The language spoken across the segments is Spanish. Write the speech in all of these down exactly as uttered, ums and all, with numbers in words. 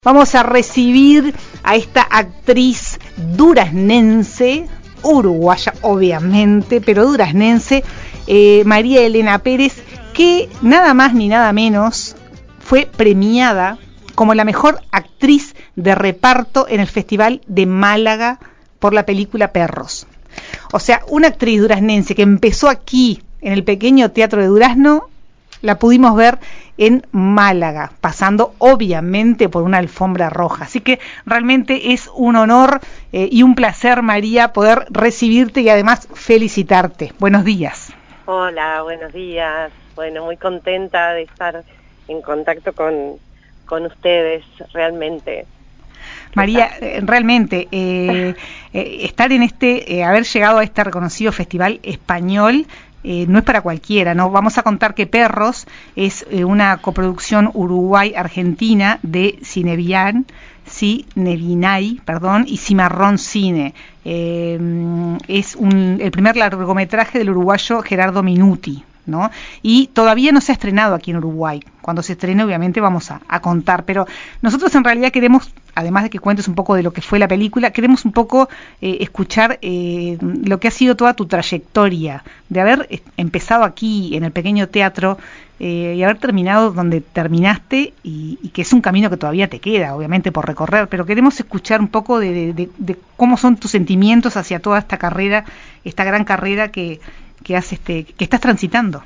Vamos a recibir a esta actriz duraznense, uruguaya obviamente, pero duraznense, eh, María Elena Pérez, que nada más ni nada menos fue premiada como la mejor actriz de reparto en el Festival de Málaga por la película Perros. O sea, una actriz duraznense que empezó aquí en el pequeño teatro de Durazno, la pudimos ver en Málaga, pasando obviamente por una alfombra roja. Así que realmente es un honor eh, y un placer, María, poder recibirte y además felicitarte. Buenos días. Hola, buenos días. Bueno, muy contenta de estar en contacto con, con ustedes, realmente. María, eh, realmente, eh, eh, estar en este, eh, haber llegado a este reconocido festival español, Eh, no es para cualquiera, ¿no? Vamos a contar que Perros es eh, una coproducción Uruguay-Argentina de Cinevian, Cinevinay, perdón, y Cimarrón Cine. Eh, es un, el primer largometraje del uruguayo Gerardo Minuti, ¿no? Y todavía no se ha estrenado aquí en Uruguay. Cuando se estrene, obviamente, vamos a, a contar. Pero nosotros en realidad queremos, además de que cuentes un poco de lo que fue la película, queremos un poco eh, escuchar eh, lo que ha sido toda tu trayectoria, de haber empezado aquí en el pequeño teatro eh, y haber terminado donde terminaste, y, y que es un camino que todavía te queda, obviamente, por recorrer. Pero queremos escuchar un poco de, de, de, de cómo son tus sentimientos hacia toda esta carrera, esta gran carrera que que has, este, que estás transitando.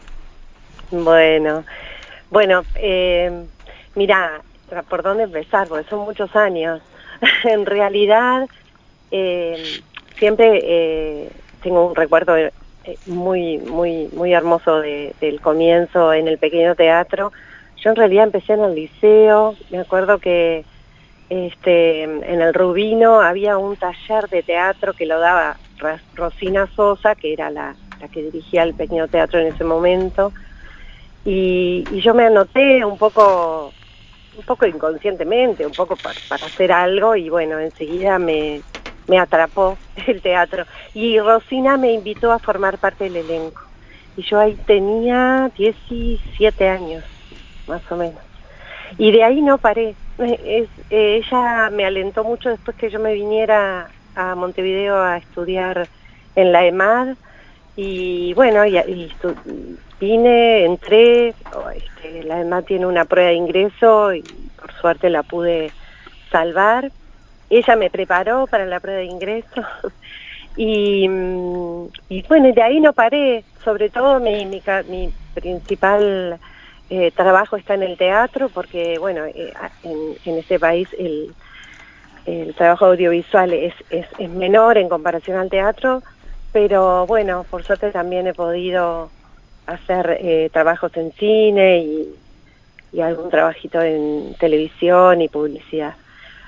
Bueno, bueno, eh, mira, ¿por dónde empezar? Porque son muchos años. En realidad, eh, siempre eh, tengo un recuerdo eh, muy, muy, muy hermoso de, del comienzo en el pequeño teatro. Yo en realidad empecé en el liceo. Me acuerdo que este, en el Rubino había un taller de teatro que lo daba Rosina Sosa, que era la la que dirigía el pequeño teatro en ese momento, y, y yo me anoté un poco, un poco inconscientemente, un poco para, para hacer algo, y bueno, enseguida me, me atrapó el teatro, y Rosina me invitó a formar parte del elenco, y yo ahí tenía diecisiete años, más o menos, y de ahí no paré. Es, eh, ella me alentó mucho después que yo me viniera a Montevideo a estudiar en la EMAD. Y bueno, y, y vine, entré, este, la EMAD tiene una prueba de ingreso y por suerte la pude salvar. Ella me preparó para la prueba de ingreso y, y bueno, de ahí no paré. Sobre todo mi, mi, mi principal eh, trabajo está en el teatro porque, bueno, eh, en, en este país el, el trabajo audiovisual es, es, es menor en comparación al teatro. Pero bueno, por suerte también he podido hacer eh, trabajos en cine y, y algún trabajito en televisión y publicidad.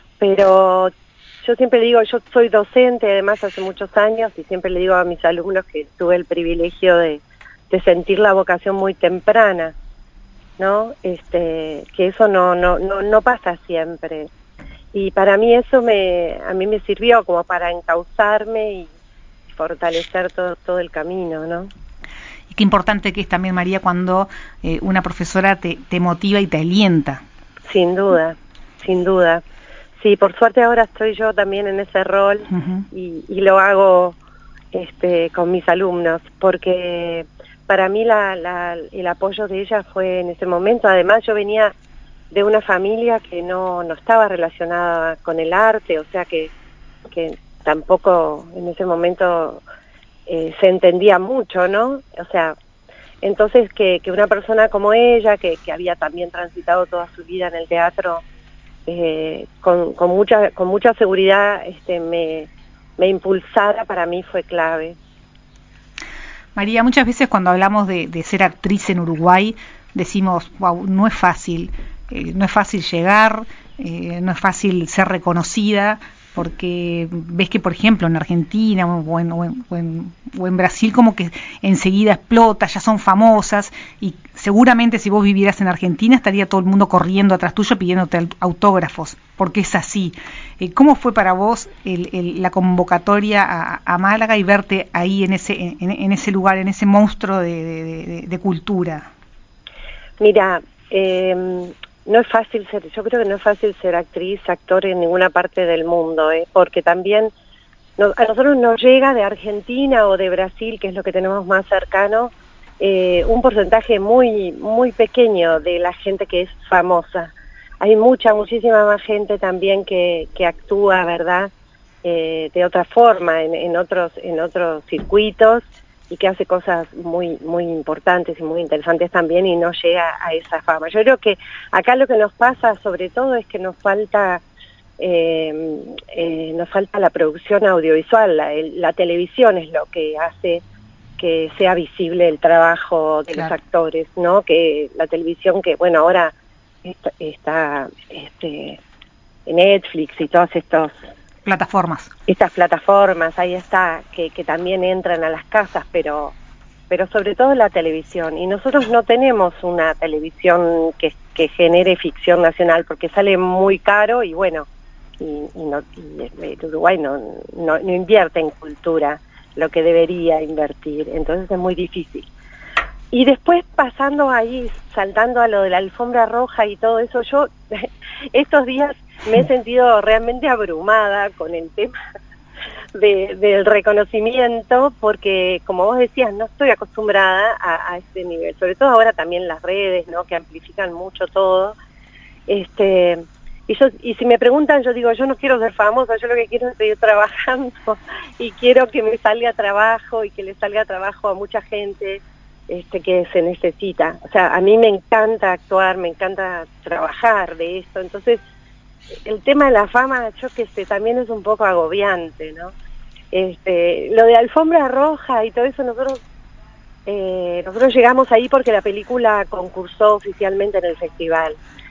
Pero yo siempre digo, yo soy docente además hace muchos años y siempre le digo a mis alumnos que tuve el privilegio de, de sentir la vocación muy temprana, ¿no? Este, que eso no, no, no, no pasa siempre. Y para mí eso me, a mí me sirvió como para encauzarme y fortalecer todo, todo el camino, ¿no? Y qué importante que es también, María, cuando eh, una profesora te, te motiva y te alienta. Sin duda, sin duda. Sí, por suerte ahora estoy yo también en ese rol uh-huh. y, y lo hago este, con mis alumnos, porque para mí la, la, el apoyo de ella fue en ese momento. Además, yo venía de una familia que no, no estaba relacionada con el arte, o sea que, que tampoco en ese momento eh, se entendía mucho, ¿no? O sea, entonces que, que una persona como ella, que, que había también transitado toda su vida en el teatro, eh, con, con mucha con mucha seguridad este, me, me impulsara, para mí fue clave. María, muchas veces cuando hablamos de, de ser actriz en Uruguay, decimos, wow, no es fácil, eh, no es fácil llegar, eh, no es fácil ser reconocida, porque ves que, por ejemplo, en Argentina o en, o, en, o, en, o en Brasil como que enseguida explota, ya son famosas, y seguramente si vos vivieras en Argentina estaría todo el mundo corriendo atrás tuyo pidiéndote autógrafos, porque es así. Eh, ¿Cómo fue para vos el, el, la convocatoria a, a Málaga y verte ahí en ese, en, en ese lugar, en ese monstruo de, de, de, de cultura? Mira, eh, no es fácil ser, yo creo que no es fácil ser actriz, actor en ninguna parte del mundo, ¿eh? Porque también no, a nosotros nos llega de Argentina o de Brasil, que es lo que tenemos más cercano, eh, un porcentaje muy muy pequeño de la gente que es famosa. Hay mucha, muchísima más gente también que, que actúa, ¿verdad?, eh, de otra forma, en, en otros en otros circuitos, y que hace cosas muy muy importantes y muy interesantes también, y no llega a esa fama. Yo creo que acá lo que nos pasa sobre todo es que nos falta eh, eh, nos falta la producción audiovisual, la, el, la televisión es lo que hace que sea visible el trabajo de claro. los actores, ¿no? Que la televisión, que bueno, ahora está, está este, Netflix y todas estos plataformas. Estas plataformas, ahí está, que, que también entran a las casas, pero pero sobre todo la televisión. Y nosotros no tenemos una televisión que, que genere ficción nacional, porque sale muy caro y bueno, y, y, no, y el Uruguay no, no, no invierte en cultura lo que debería invertir, entonces es muy difícil. Y después pasando ahí, saltando a lo de la alfombra roja y todo eso, yo estos días me he sentido realmente abrumada con el tema de, del reconocimiento, porque como vos decías, no estoy acostumbrada a, a este nivel, sobre todo ahora también las redes, ¿no?, que amplifican mucho todo. Este, y yo, y si me preguntan, yo digo, yo no quiero ser famosa, yo lo que quiero es seguir trabajando y quiero que me salga trabajo y que le salga trabajo a mucha gente este que se necesita. O sea, a mí me encanta actuar, me encanta trabajar de esto, entonces el tema de la fama, yo que sé, también es un poco agobiante, ¿no? Este, lo de alfombra roja y todo eso, nosotros eh, nosotros llegamos ahí porque la película concursó oficialmente en el festival.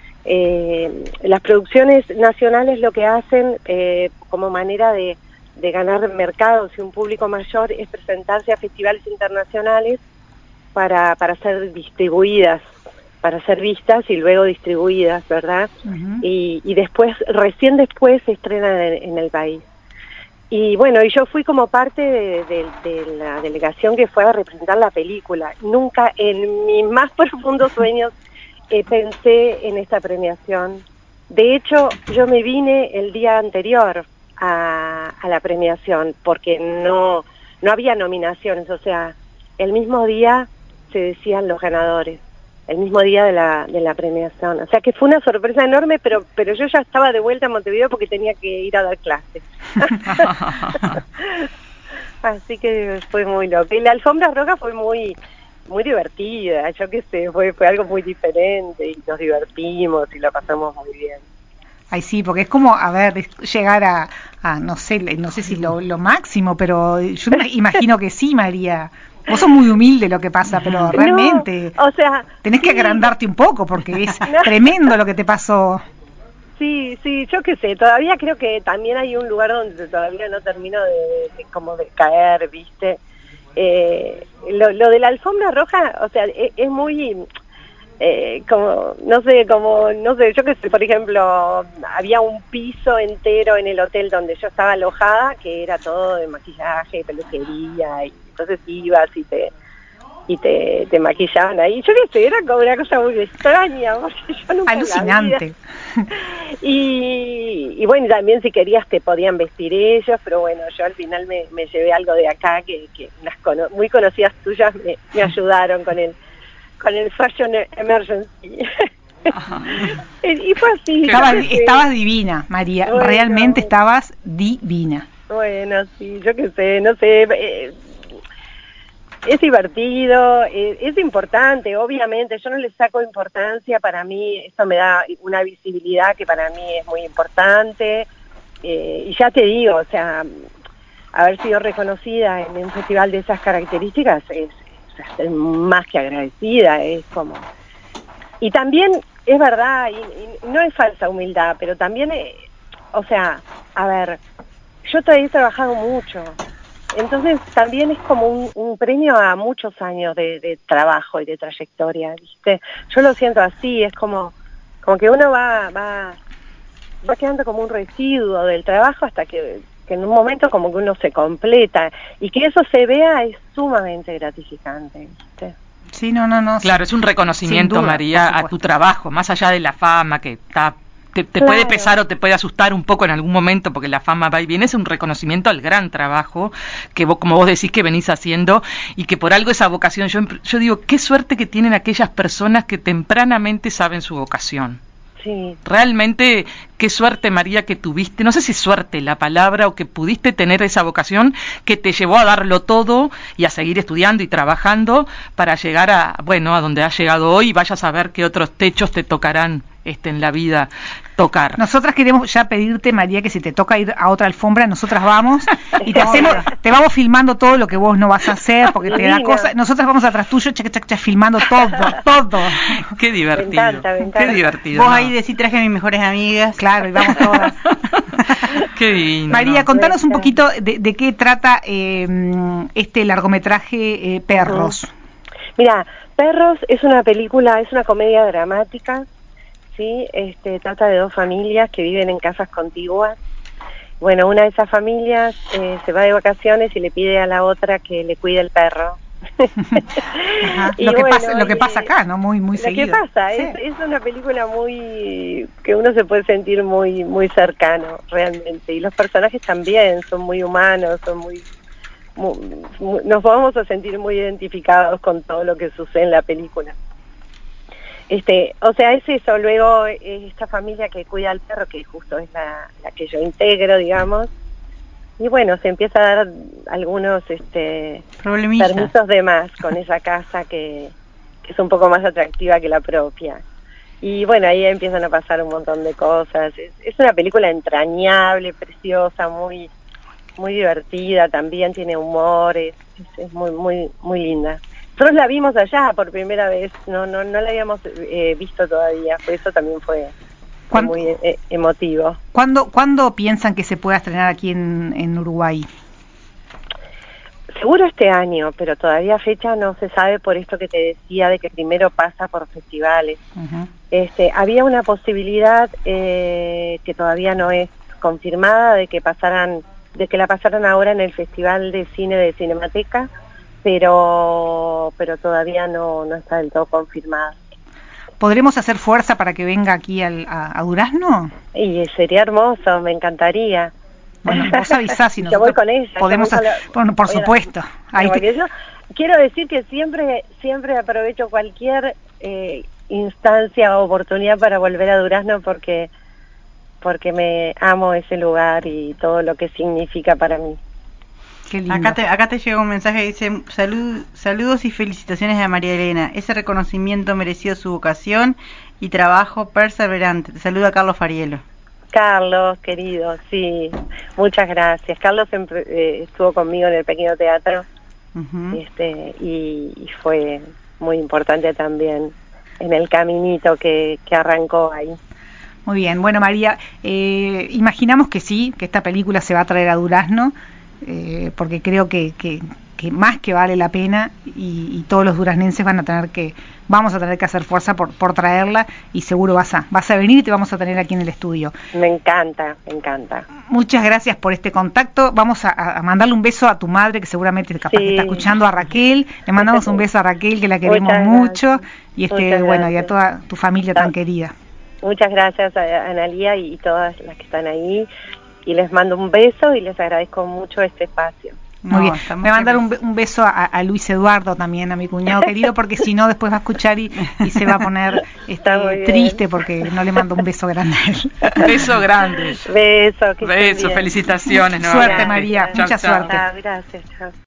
Eh, las producciones nacionales lo que hacen eh, como manera de, de ganar mercados y un público mayor es presentarse a festivales internacionales para, para ser distribuidas, para ser vistas y luego distribuidas, ¿verdad? Uh-huh. Y, y después, recién después se estrenan en, en el país. Y bueno, y yo fui como parte de, de, de la delegación que fue a representar la película. Nunca en mis más profundos sueños eh, pensé en esta premiación. De hecho, yo me vine el día anterior a, a la premiación porque no, no había nominaciones, o sea, el mismo día se decían los ganadores, el mismo día de la de la premiación. O sea que fue una sorpresa enorme, pero pero yo ya estaba de vuelta a Montevideo porque tenía que ir a dar clases. Así que fue muy loco. Y la alfombra roja fue muy muy divertida, yo qué sé, fue fue algo muy diferente y nos divertimos y lo pasamos muy bien. Ay, sí, porque es como, a ver, llegar a, a no sé, no sé si lo, lo máximo, pero yo me imagino que sí, María. Vos sos muy humilde lo que pasa, pero realmente no, o sea, tenés sí, que agrandarte un poco porque es no. tremendo lo que te pasó. Sí, sí, yo qué sé, todavía creo que también hay un lugar donde todavía no termino de, de como de caer, ¿viste? Eh, lo, lo de la alfombra roja, o sea, es, es muy... Eh, como, no sé, como, no sé, yo qué sé, por ejemplo, había un piso entero en el hotel donde yo estaba alojada, que era todo de maquillaje, peluquería, y entonces ibas y te y te, te maquillaban ahí. Yo qué sé, era como una cosa muy extraña, porque yo nunca alucinante. La vida. Y, y bueno, también si querías te podían vestir ellos, pero bueno, yo al final me, me llevé algo de acá, que, que unas cono muy conocidas tuyas me, me ayudaron con el con el Fashion Emergency. Y fue así. Estabas, estabas divina, María, bueno, realmente estabas divina. Bueno, sí, yo qué sé, no sé, eh, es divertido, eh, es importante, obviamente, yo no le saco importancia, para mí esto me da una visibilidad que para mí es muy importante, eh, y ya te digo, o sea, haber sido reconocida en un festival de esas características es, es más que agradecida, es como... Y también, es verdad, y, y no es falsa humildad, pero también, eh, o sea, a ver, yo todavía he trabajado mucho, entonces también es como un, un premio a muchos años de, de trabajo y de trayectoria, ¿viste? Yo lo siento así, es como, como que uno va, va, va quedando como un residuo del trabajo hasta que, que en un momento como que uno se completa, y que eso se vea es sumamente gratificante, ¿viste? Sí, no, no, no. Claro, es un reconocimiento, duda, María, a tu trabajo, más allá de la fama que está... Te, te Claro. puede pesar o te puede asustar un poco en algún momento porque la fama va y viene, es un reconocimiento al gran trabajo que vos, como vos decís, que venís haciendo y que por algo esa vocación, yo, yo digo, qué suerte que tienen aquellas personas que tempranamente saben su vocación. Sí. Realmente, qué suerte, María, que tuviste, no sé si suerte la palabra, o que pudiste tener esa vocación que te llevó a darlo todo y a seguir estudiando y trabajando para llegar a, bueno, a donde has llegado hoy y vayas a ver qué otros techos te tocarán este, en la vida tocar. Nosotras queremos ya pedirte, María, que si te toca ir a otra alfombra, nosotras vamos y te hacemos, te vamos filmando todo lo que vos no vas a hacer, porque te da cosa. Nosotras vamos atrás tuyo, chac, chac, chac, filmando todo, todo. Qué divertido. Me encanta, me encanta. Qué divertido. Vos ¿no? ahí decís, traje a mis mejores amigas. Claro, y vamos todas. Qué divino. María, ¿no? contanos un poquito de, de qué trata eh, este largometraje eh, Perros. Uh-huh. Mira, Perros es una película, es una comedia dramática. Sí, este, trata de dos familias que viven en casas contiguas. Bueno, una de esas familias eh, se va de vacaciones y le pide a la otra que le cuide el perro. Ajá. Y Lo que bueno, pasa, lo que y, pasa acá, ¿no? Muy, muy lo seguido. que pasa Sí. es, es una película muy que uno se puede sentir muy, muy cercano, realmente. Y los personajes también son muy humanos, son muy, muy, muy nos vamos a sentir muy identificados con todo lo que sucede en la película. Este, o sea, es eso, luego esta familia que cuida al perro, que justo es la, la que yo integro, digamos, y bueno, se empieza a dar algunos este, permisos de más con esa casa que, que es un poco más atractiva que la propia. Y bueno, ahí empiezan a pasar un montón de cosas. Es, es una película entrañable, preciosa, muy muy divertida, también tiene humor, es, es, es muy muy muy linda. Nosotros la vimos allá por primera vez, no no no la habíamos eh, visto todavía, por eso también fue, fue muy eh, emotivo. ¿Cuándo, ¿Cuándo piensan que se pueda estrenar aquí en, en Uruguay? Seguro este año, pero todavía fecha no se sabe por esto que te decía de que primero pasa por festivales. Uh-huh. Este, había una posibilidad eh, que todavía no es confirmada de que pasaran, de que la pasaran ahora en el Festival de Cine de Cinemateca, pero pero todavía no, no está del todo confirmada. ¿Podremos hacer fuerza para que venga aquí al, a, a Durazno? Y sería hermoso, me encantaría. Bueno, vos avisás si yo voy con ella. Podemos, voy con la, bueno, por supuesto. La, Ahí te... yo quiero decir que siempre siempre aprovecho cualquier eh, instancia o oportunidad para volver a Durazno porque porque me amo ese lugar y todo lo que significa para mí. Qué lindo. Acá te, acá te llega un mensaje que dice, Salud, saludos y felicitaciones a María Elena. Ese reconocimiento mereció su vocación y trabajo perseverante. Te saluda Carlos Farielo. Carlos, querido, sí, muchas gracias. Carlos siempre, eh, estuvo conmigo en el Pequeño Teatro uh-huh. este, y, y fue muy importante también en el caminito que, que arrancó ahí. Muy bien, bueno María, eh, imaginamos que sí, que esta película se va a traer a Durazno, eh, porque creo que, que, que más que vale la pena y, y todos los duraznenses van a tener que, vamos a tener que hacer fuerza por, por traerla y seguro vas a, vas a venir y te vamos a tener aquí en el estudio. Me encanta, me encanta. Muchas gracias por este contacto, vamos a, a mandarle un beso a tu madre que seguramente capaz sí. que está escuchando, a Raquel, le mandamos un beso a Raquel que la queremos mucho y este bueno y a toda tu familia tan querida. Muchas gracias a Analía y todas las que están ahí y les mando un beso y les agradezco mucho este espacio. Muy no, bien, me voy a mandar un, un beso a, a Luis Eduardo también, a mi cuñado querido, porque si no después va a escuchar y, y se va a poner este, triste porque no le mando un beso grande a él. Beso grande. Beso, que beso, felicitaciones. Suerte María, chau, mucha chau. suerte. Ah, gracias, chao.